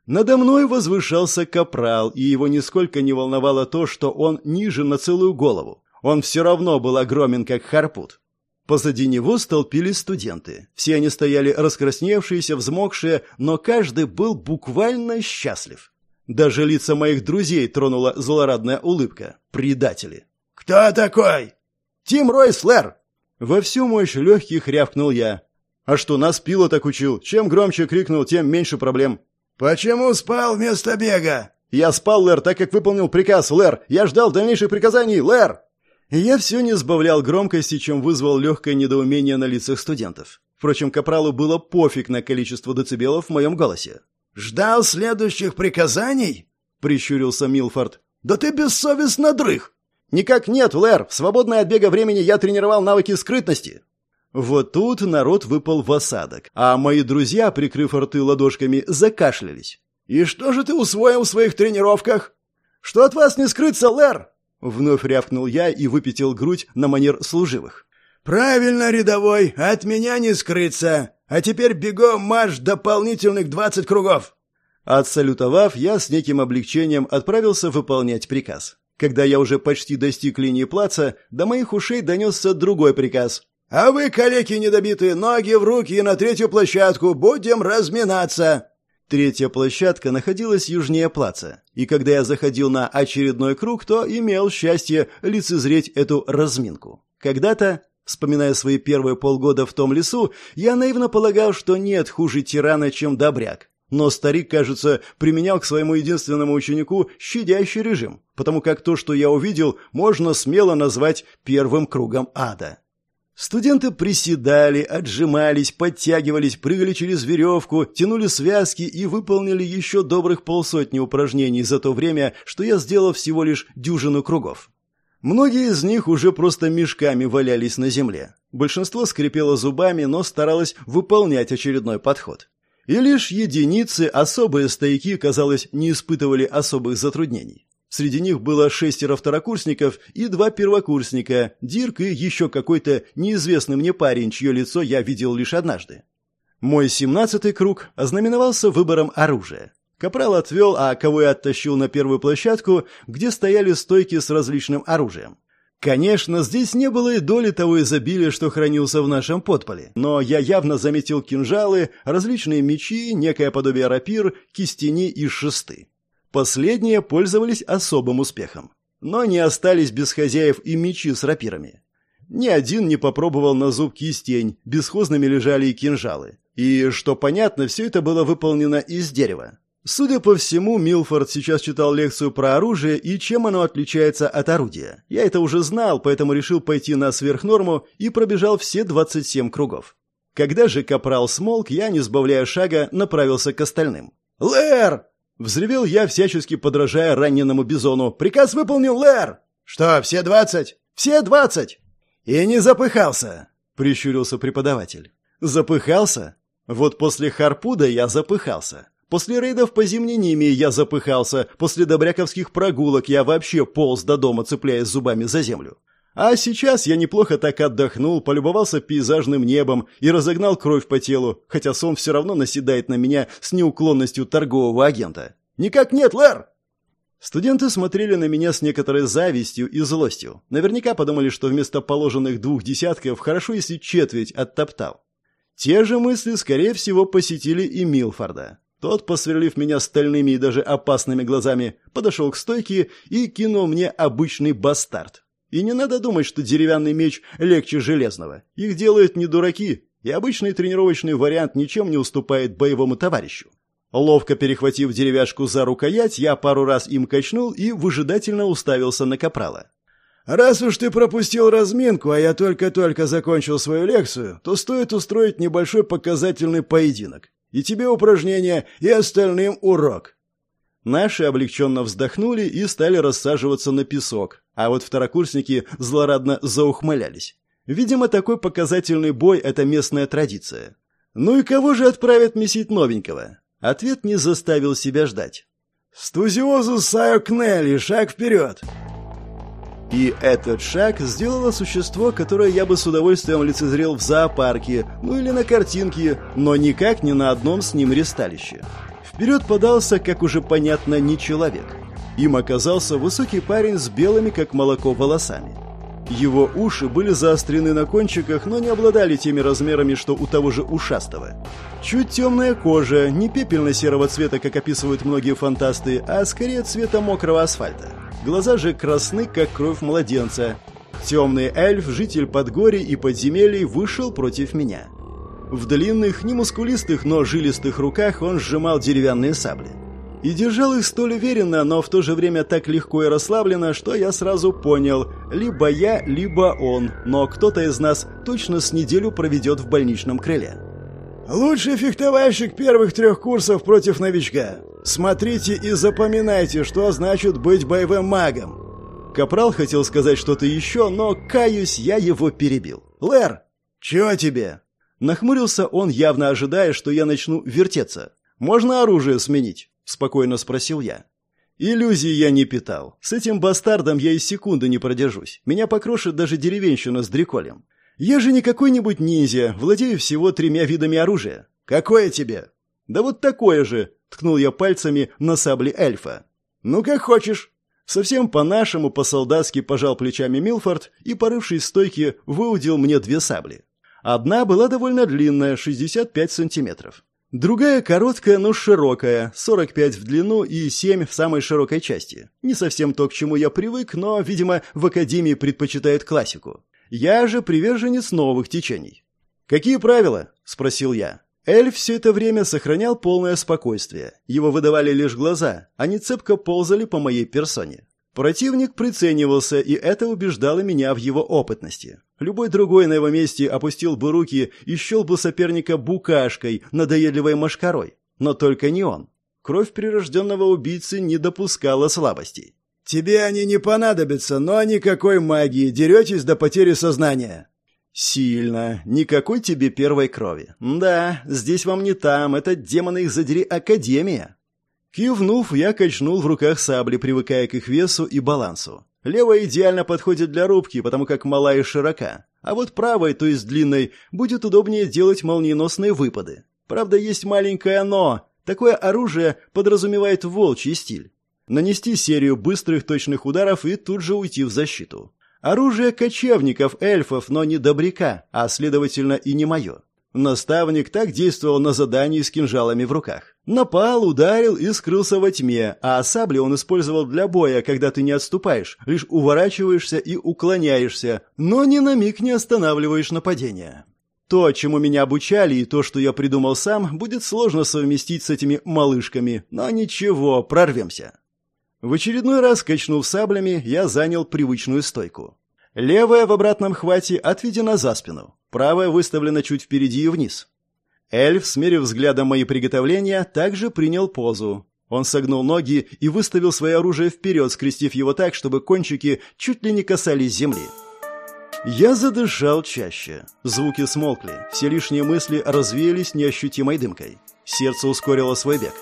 Надо мной возвышался капрал, и его нисколько не волновало то, что он ниже на целую голову. Он все равно был огромен, как харпут. Позади него столпились студенты. Все они стояли раскрасневшиеся, взмокшие, но каждый был буквально счастлив. Даже лица моих друзей тронула злорадная улыбка. Предатели. «Кто такой?» «Тим Ройслер!» Во всю мощь легких рявкнул я. «А что, нас Пила так учил? Чем громче крикнул, тем меньше проблем». «Почему спал вместо бега?» «Я спал, Лэр, так как выполнил приказ, Лэр. Я ждал дальнейших приказаний, Лэр!» Я все не сбавлял громкости, чем вызвал легкое недоумение на лицах студентов. Впрочем, капралу было пофиг на количество децибелов в моем голосе. «Ждал следующих приказаний?» — прищурился Милфорд. «Да ты бессовестно дрых!» «Никак нет, Лэр. В свободное от бега времени я тренировал навыки скрытности». Вот тут народ выпал в осадок, а мои друзья, прикрыв рты ладошками, закашлялись. «И что же ты усвоил в своих тренировках?» «Что от вас не скрыться, Лэр?» Вновь рявкнул я и выпятил грудь на манер служивых. «Правильно, рядовой, от меня не скрыться. А теперь бегом марш дополнительных 20 кругов». Отсалютовав, я с неким облегчением отправился выполнять приказ. Когда я уже почти достиг линии плаца, до моих ушей донесся другой приказ. «А вы, калеки недобитые, ноги в руки и на третью площадку, будем разминаться». Третья площадка находилась южнее плаца, и когда я заходил на очередной круг, то имел счастье лицезреть эту разминку. Когда-то, вспоминая свои первые полгода в том лесу, я наивно полагал, что нет хуже тирана, чем добряк. Но старик, кажется, применял к своему единственному ученику щадящий режим, потому как то, что я увидел, можно смело назвать первым кругом ада. Студенты приседали, отжимались, подтягивались, прыгали через веревку, тянули связки и выполнили еще добрых полсотни упражнений за то время, что я сделал всего лишь дюжину кругов. Многие из них уже просто мешками валялись на земле. Большинство скрипело зубами, но старалось выполнять очередной подход. И лишь единицы, особые стояки, казалось, не испытывали особых затруднений. Среди них было 6 второкурсников и 2 первокурсника, Дирк и еще какой-то неизвестный мне парень, чье лицо я видел лишь однажды. Мой 17-й круг ознаменовался выбором оружия. Капрал отвел, а кого я оттащил на первую площадку, где стояли стойки с различным оружием. Конечно, здесь не было и доли того изобилия, что хранился в нашем подполе, но я явно заметил кинжалы, различные мечи, некое подобие рапир, кистени и шесты. Последние пользовались особым успехом. Но не остались без хозяев и мечи с рапирами. Ни один не попробовал на зуб кистень, бесхозными лежали и кинжалы. И, что понятно, все это было выполнено из дерева. Судя по всему, Милфорд сейчас читал лекцию про оружие и чем оно отличается от орудия. Я это уже знал, поэтому решил пойти на сверхнорму и пробежал все 27 кругов. Когда же капрал смолк, я, не сбавляя шага, направился к остальным. «Лэр!» — взревел я, всячески подражая раненому бизону. «Приказ выполнил, Лэр!» «Что, все 20?» «Все 20!» «И не запыхался?» — прищурился преподаватель. «Запыхался? Вот после Харпуда я запыхался. После рейдов по Зимней Нимии я запыхался. После добряковских прогулок я вообще полз до дома, цепляясь зубами за землю. А сейчас я неплохо так отдохнул, полюбовался пейзажным небом и разогнал кровь по телу, хотя сон все равно наседает на меня с неуклонностью торгового агента. «Никак нет, Лэр!» Студенты смотрели на меня с некоторой завистью и злостью. Наверняка подумали, что вместо положенных 2 десятков хорошо, если четверть оттоптал. Те же мысли, скорее всего, посетили и Милфорда. Тот, посверлив меня стальными и даже опасными глазами, подошел к стойке и кинул мне обычный бастард. И не надо думать, что деревянный меч легче железного. Их делают не дураки, и обычный тренировочный вариант ничем не уступает боевому товарищу. Ловко перехватив деревяшку за рукоять, я пару раз им качнул и выжидательно уставился на капрала. «Раз уж ты пропустил разминку, а я только-только закончил свою лекцию, то стоит устроить небольшой показательный поединок. И тебе упражнение, и остальным урок». Наши облегченно вздохнули и стали рассаживаться на песок, а вот второкурсники злорадно заухмылялись. Видимо, такой показательный бой – это местная традиция. Ну и кого же отправят месить новенького? Ответ не заставил себя ждать. «Стузиозус Сайо Кнелли, шаг вперед!» И этот шаг сделало существо, которое я бы с удовольствием лицезрел в зоопарке, ну или на картинке, но никак не на одном с ним ресталище. Вперед подался, как уже понятно, не человек. Им оказался высокий парень с белыми, как молоко, волосами. Его уши были заострены на кончиках, но не обладали теми размерами, что у того же ушастого. Чуть темная кожа, не пепельно-серого цвета, как описывают многие фантасты, а скорее цвета мокрого асфальта. Глаза же красны, как кровь младенца. Темный эльф, житель подгорий и подземелий, вышел против меня. В длинных, не мускулистых, но жилистых руках он сжимал деревянные сабли. И держал их столь уверенно, но в то же время так легко и расслабленно, что я сразу понял, либо я, либо он, но кто-то из нас точно с неделю проведет в больничном крыле. «Лучший фехтовальщик первых 3 курсов против новичка. Смотрите и запоминайте, что значит быть боевым магом». Капрал хотел сказать что-то еще, но, каюсь, я его перебил. «Лэр, чего тебе?» Нахмурился он, явно ожидая, что я начну вертеться. «Можно оружие сменить?» — спокойно спросил я. Иллюзий я не питал. С этим бастардом я и секунды не продержусь. Меня покрошит даже деревенщина с дреколем. Я же не какой-нибудь ниндзя, владею всего 3 видами оружия. Какое тебе? Да вот такое же, ткнул я пальцами на сабли эльфа. Ну как хочешь. Совсем по-нашему, по-солдатски пожал плечами Милфорд и, порывшись в стойке, выудил мне 2 сабли. Одна была довольно длинная, 65 сантиметров. Другая короткая, но широкая, 45 в длину и 7 в самой широкой части. Не совсем то, к чему я привык, но, видимо, в академии предпочитают классику. Я же приверженец новых течений. «Какие правила?» – спросил я. Эльф все это время сохранял полное спокойствие. Его выдавали лишь глаза, они цепко ползали по моей персоне. Противник приценивался, и это убеждало меня в его опытности. Любой другой на его месте опустил бы руки и счел бы соперника букашкой, надоедливой мошкарой. Но только не он. Кровь прирожденного убийцы не допускала слабостей. «Тебе они не понадобятся, но никакой магии. Деретесь до потери сознания». «Сильно. Никакой тебе первой крови. Да, здесь вам не там. Это, демоны их задери, академия». Кивнув, я качнул в руках сабли, привыкая к их весу и балансу. Левая идеально подходит для рубки, потому как мала и широка. А вот правой, то есть длинной, будет удобнее делать молниеносные выпады. Правда, есть маленькое «но». Такое оружие подразумевает волчий стиль. Нанести серию быстрых точных ударов и тут же уйти в защиту. Оружие кочевников, эльфов, но не добряка, а, следовательно, и не мое. Наставник так действовал на задании с кинжалами в руках. Напал, ударил и скрылся во тьме, а сабли он использовал для боя, когда ты не отступаешь, лишь уворачиваешься и уклоняешься, но ни на миг не останавливаешь нападение. То, чему меня обучали, и то, что я придумал сам, будет сложно совместить с этими малышками, но ничего, прорвемся. В очередной раз, качнув саблями, я занял привычную стойку. Левая в обратном хвате отведена за спину, правая выставлена чуть впереди и вниз. Эльф, смерив взглядом мои приготовления, также принял позу. Он согнул ноги и выставил свое оружие вперед, скрестив его так, чтобы кончики чуть ли не касались земли. Я задышал чаще. Звуки смолкли, все лишние мысли развеялись неощутимой дымкой. Сердце ускорило свой бег.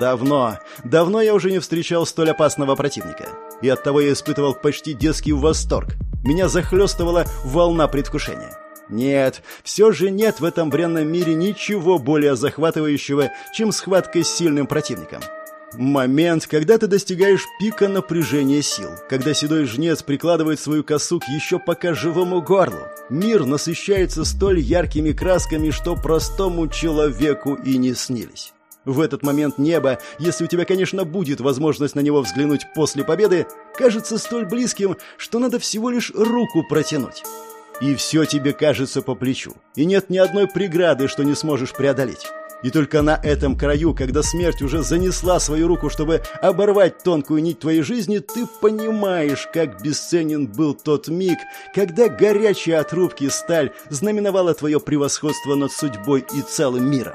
Давно я уже не встречал столь опасного противника. И оттого я испытывал почти детский восторг. Меня захлестывала волна предвкушения. Нет, все же нет в этом бренном мире ничего более захватывающего, чем схватка с сильным противником. Момент, когда ты достигаешь пика напряжения сил, когда седой жнец прикладывает свою косу к еще пока живому горлу. Мир насыщается столь яркими красками, что простому человеку и не снились. В этот момент небо, если у тебя, конечно, будет возможность на него взглянуть после победы, кажется столь близким, что надо всего лишь руку протянуть. И все тебе кажется по плечу, и нет ни одной преграды, что не сможешь преодолеть. И только на этом краю, когда смерть уже занесла свою руку, чтобы оборвать тонкую нить твоей жизни, ты понимаешь, как бесценен был тот миг, когда горячая от рубки сталь знаменовала твое превосходство над судьбой и целым миром.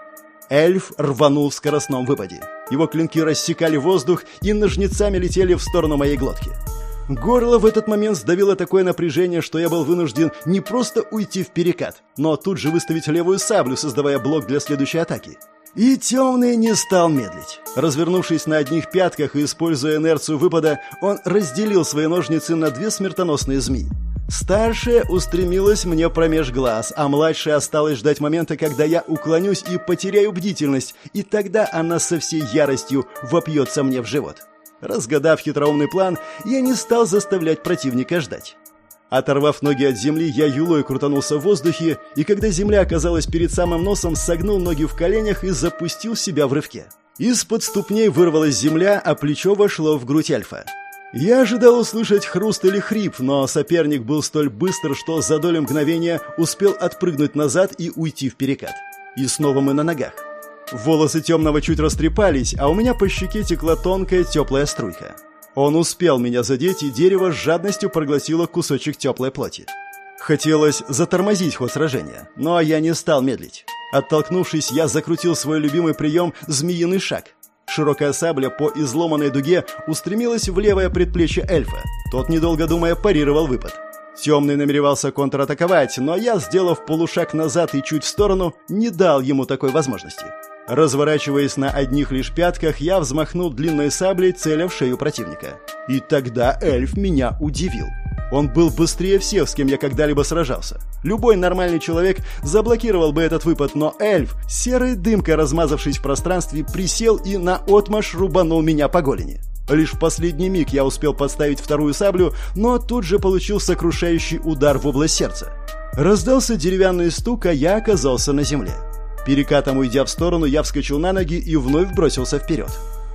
Эльф рванул в скоростном выпаде. Его клинки рассекали воздух и ножницами летели в сторону моей глотки. Горло в этот момент сдавило такое напряжение, что я был вынужден не просто уйти в перекат, но тут же выставить левую саблю, создавая блок для следующей атаки. И темный не стал медлить. Развернувшись на одних пятках и используя инерцию выпада, он разделил свои ножницы на две смертоносные змеи. Старшая устремилась мне промеж глаз, а младшая осталась ждать момента, когда я уклонюсь и потеряю бдительность, и тогда она со всей яростью вопьется мне в живот. Разгадав хитроумный план, я не стал заставлять противника ждать. Оторвав ноги от земли, я юлой крутанулся в воздухе, и когда земля оказалась перед самым носом, согнул ноги в коленях и запустил себя в рывке. Из-под ступней вырвалась земля, а плечо вошло в грудь эльфа. Я ожидал услышать хруст или хрип, но соперник был столь быстр, что за долю мгновения успел отпрыгнуть назад и уйти в перекат. И снова мы на ногах. Волосы темного чуть растрепались, а у меня по щеке текла тонкая теплая струйка. Он успел меня задеть, и дерево с жадностью проглотило кусочек теплой плоти. Хотелось затормозить ход сражения, но я не стал медлить. Оттолкнувшись, я закрутил свой любимый прием «Змеиный шаг». Широкая сабля по изломанной дуге устремилась в левое предплечье эльфа. Тот, недолго думая, парировал выпад. Темный намеревался контратаковать, но я, сделав полушаг назад и чуть в сторону, не дал ему такой возможности. Разворачиваясь на одних лишь пятках, я взмахнул длинной саблей, целя в шею противника. И тогда эльф меня удивил. Он был быстрее всех, с кем я когда-либо сражался. Любой нормальный человек заблокировал бы этот выпад, но эльф, серой дымкой размазавшись в пространстве, присел и наотмашь рубанул меня по голени. Лишь в последний миг я успел подставить вторую саблю, но тут же получил сокрушающий удар в область сердца. Раздался деревянный стук, а я оказался на земле. Перекатом уйдя в сторону, я вскочил на ноги и вновь бросился вперед.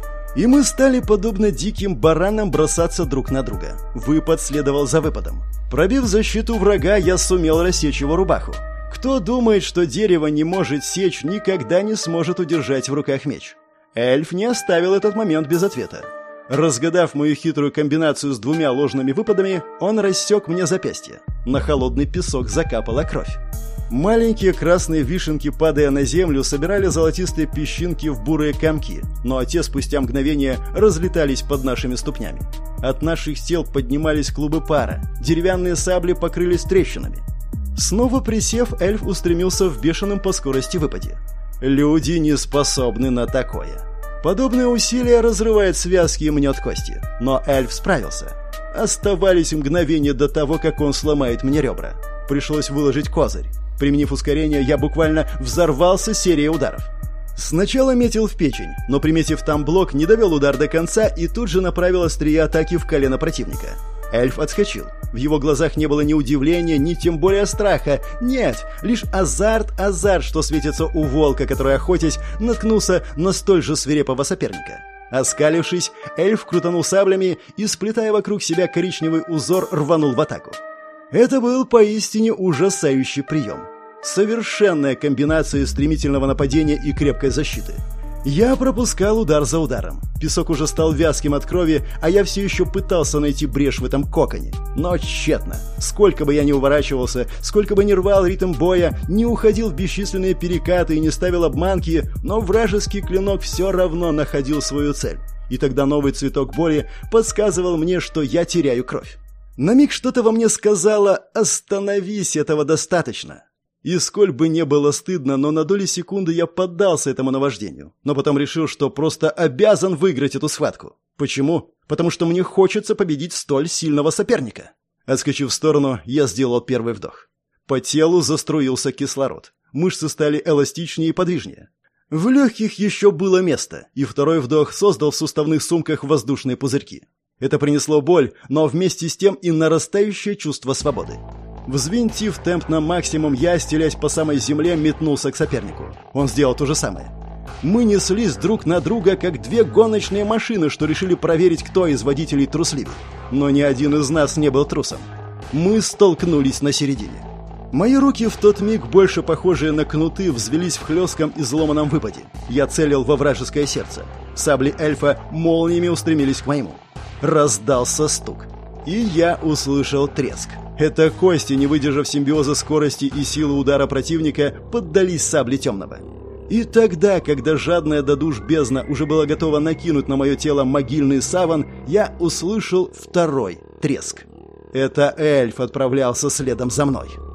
И мы стали, подобно диким баранам, бросаться друг на друга. Выпад следовал за выпадом. Пробив защиту врага, я сумел рассечь его рубаху. Кто думает, что дерево не может сечь, никогда не сможет удержать в руках меч. Эльф не оставил этот момент без ответа. Разгадав мою хитрую комбинацию с двумя ложными выпадами, он рассек мне запястье. На холодный песок закапала кровь. Маленькие красные вишенки, падая на землю, собирали золотистые песчинки в бурые комки, но те спустя мгновение разлетались под нашими ступнями. От наших тел поднимались клубы пара, деревянные сабли покрылись трещинами. Снова присев, эльф устремился в бешеном по скорости выпаде. Люди не способны на такое. Подобное усилие разрывает связки и мнет кости, но эльф справился. Оставались мгновения до того, как он сломает мне ребра. Пришлось выложить козырь. Применив ускорение, я буквально взорвался серией ударов. Сначала метил в печень, но, приметив там блок, не довел удар до конца и тут же направил острие атаки в колено противника. Эльф отскочил. В его глазах не было ни удивления, ни тем более страха. Нет, лишь азарт, что светится у волка, который, охотясь, наткнулся на столь же свирепого соперника. Оскалившись, эльф крутанул саблями и, сплетая вокруг себя коричневый узор, рванул в атаку. Это был поистине ужасающий прием. Совершенная комбинация стремительного нападения и крепкой защиты. Я пропускал удар за ударом. Песок уже стал вязким от крови, а я все еще пытался найти брешь в этом коконе. Но тщетно. Сколько бы я ни уворачивался, сколько бы ни рвал ритм боя, не уходил в бесчисленные перекаты и не ставил обманки, но вражеский клинок все равно находил свою цель. И тогда новый цветок боли подсказывал мне, что я теряю кровь. На миг что-то во мне сказало «Остановись, этого достаточно». И сколь бы не было стыдно, но на доли секунды я поддался этому наваждению. Но потом решил, что просто обязан выиграть эту схватку. Почему? Потому что мне хочется победить столь сильного соперника. Отскочив в сторону, я сделал первый вдох. По телу заструился кислород. Мышцы стали эластичнее и подвижнее. В легких еще было место, и второй вдох создал в суставных сумках воздушные пузырьки. Это принесло боль, но вместе с тем и нарастающее чувство свободы. Взвинтив темп на максимум, я, стелясь по самой земле, метнулся к сопернику. Он сделал то же самое. Мы неслись друг на друга, как две гоночные машины, что решили проверить, кто из водителей трусливее. Но ни один из нас не был трусом. Мы столкнулись на середине. Мои руки, в тот миг больше похожие на кнуты, взвелись в хлестком изломанном выпаде. Я целил во вражеское сердце. Сабли эльфа молниями устремились к моему. Раздался стук. И я услышал треск. Это кости, не выдержав симбиоза скорости и силы удара противника, поддались сабле темного. И тогда, когда жадная до душ бездна уже была готова накинуть на мое тело могильный саван, я услышал второй треск. Это эльф отправлялся следом за мной.